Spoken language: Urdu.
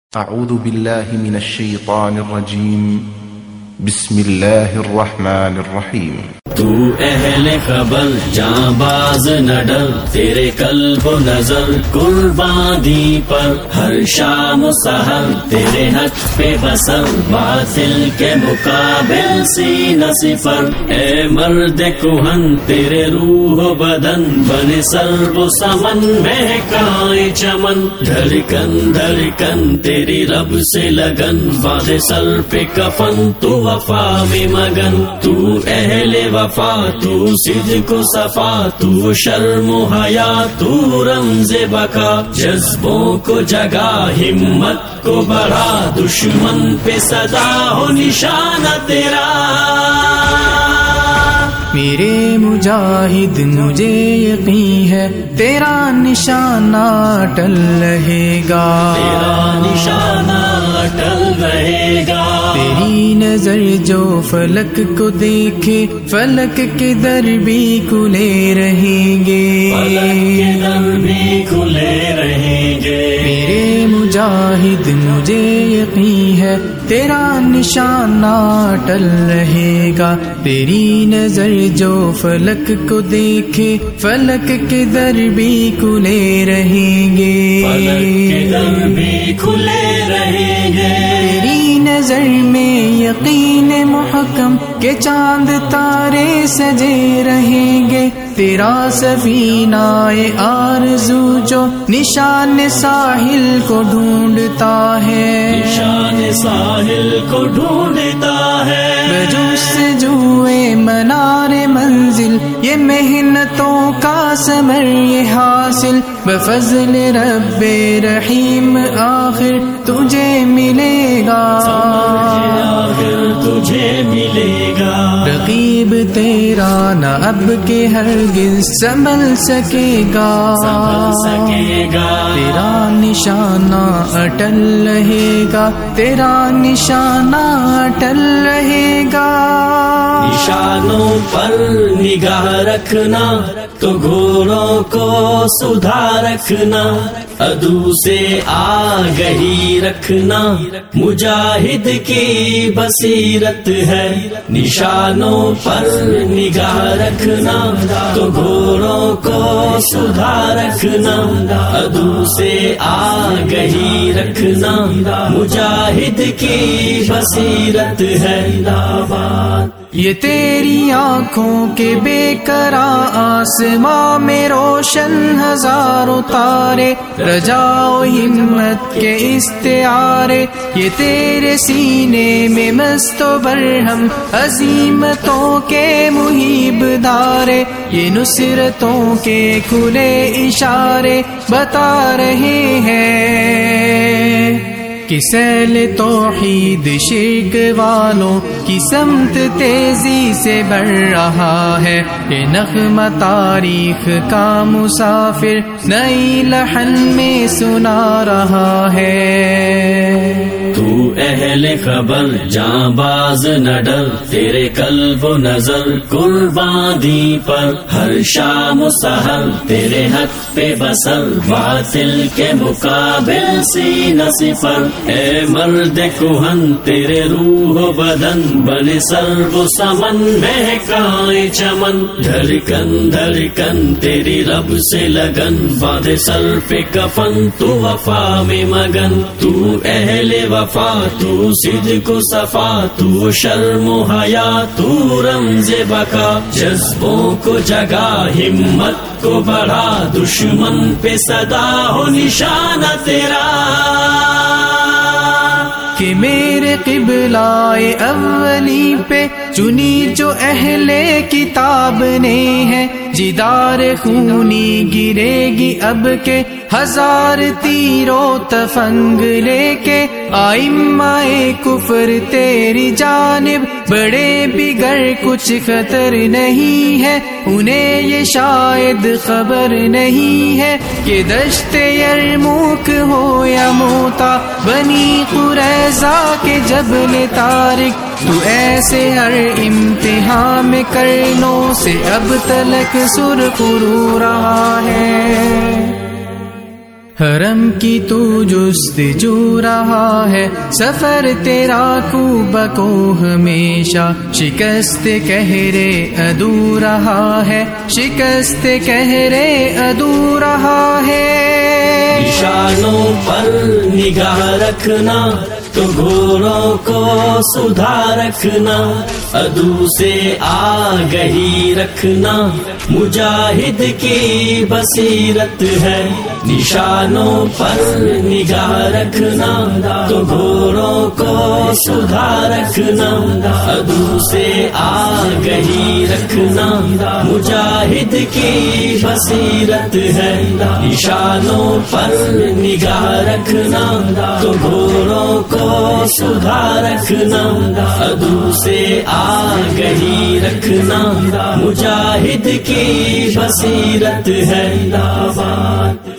أعوذ بالله من الشيطان الرجيم. بسم الله الرحمن الرحيم. تو اہل خبر جاں باز نہ ڈر، تیرے قلب و نظر قربان دی پر، ہر شام و سحر تیرے حق پہ بسر، باطل کے مقابل سینہ صفر۔ اے مرد کہن تیرے روح و بدن، بن سر و سمن مہکائے چمن، دھڑکن دھڑکن تیری رب سے لگن، باندھے سر پہ کفن تو وفا میں مگن۔ تو اہل وفا، تو صدق و صفا، تو شرم و حیا، تو رمز بقا، جذبوں کو جگا ہمت کو بڑھا، دشمن پہ صدا ہو نشانہ تیرا۔ میرے مجاہد مجھے یقین ہے تیرا نشانہ اٹل رہے گا، تیرا نشانہ اٹل رہے گا۔ تیری نظر جو فلک کو دیکھے، فلک کے در بھی کھلے رہیں گے، فلک کے در بھی کھلے رہیں گے۔ میرے مجاہد مجھے یقین ہے تیرا نشانہ اٹل رہے گا، تیری نظر جو فلک کو دیکھے، فلک کے در بھی کھلے رہیں گے، فلک کے در بھی کھلے رہیں گے۔ تیری نظر میں یقین محکم کہ چاند تارے سجے رہیں گے، تیرا سفینہ آرزو جو نشان ساحل کو ڈھونڈتا ہے، نشان ساحل کو ڈھونڈتا ہے۔ بجستجوئے منار منزل، یہ محنتوں کا ثمر یہ حاصل، بفضل رب رحیم آخر تجھے ملے گا، آخر تجھے ملے گا۔ رقیب تیرا نہ اب کے ہرگز سنبھل سکے گا، سنبھل سکے گا۔ تیرا نشانہ اٹل رہے گا، تیرا نشانہ اٹل رہے گا۔ نشانوں پر نگاہ رکھنا تو گھوڑوں کو سدھا رکھنا، عدو سے آگہی رکھنا مجاہد کی بصیرت ہے۔ نشانوں پر نگاہ رکھنا تو گھوڑوں کو سدھا رکھنا، عدو سے آگہی رکھنا مجاہد کی بصیرت ہے۔ یہ تیری آنکھوں کے بے قرار آسماں میں روشن ہزاروں تارے، رجا و ہمت کے استعارے، یہ تیرے سینے میں مست و برہم عزیمتوں کے محیب دارے، یہ نصرتوں کے کھلے اشارے بتا رہے ہیں کہ سیل توحید شرک والوں کی سمت تیزی سے بڑھ رہا ہے، یہ نغمہ تاریخ کا مسافر نئی لحن میں سنا رہا ہے۔ تو اہل خبر جاں باز نہ ڈر، تیرے قلب و نظر قربان دی پر، ہر شام و سحر تیرے حق پہ بسر، باطل کے مقابل سینہ صفر۔ اے مرد کہن تیرے روح و بدن، بن سر و سمن مہکائے چمن، دھڑکن دھڑکن تیری رب سے لگن، باندھے سر پہ کفن تو وفا میں مگن۔ تو اہل وفا، تو صدق و صفا، تو شرم و حیا، تو رمز بقا، جذبوں کو جگا ہمت کو بڑھا، دشمن پہ صدا ہو نشانہ تیرا۔ کہ میرے قبلہ اولی پہ چنی جو اہل کتاب نے ہے، جدار خونی گرے گی اب کے ہزار تیرو تفنگ لے کے، ائمہ کفر تیری جانب بڑے بگڑ کچھ خطر نہیں ہے، انہیں یہ شاید خبر نہیں ہے کہ دشت یرموک ہو یا موتا، بنی قریظہ کے جبل طارق، تو ایسے ہر امتحان میں کرنوں سے اب تلک سرخرو رہا ہے۔ حرم کی تو جستجو رہا ہے، سفر تیرا کو بکو ہمیشہ، شکست کہرے ادو رہا ہے، شکست کہرے ادو رہا ہے۔ نشانوں پر نگاہ رکھنا تو گھوڑوں کو سدھا رکھنا، عدو سے آگہی رکھنا مجاہد کی بصیرت ہے۔ نشانوں پر نگاہ رکھنا تو گھوڑوں کو سدھا رکھنا، عدو سے آگہی رکھنا مجاہد کی بصیرت ہے۔ نشانوں پر نگاہ رکھنا تو گھوڑوں کو سدھا رکھنا، عدو سے آگہی رکھنا مجاہد کی بصیرت ہے۔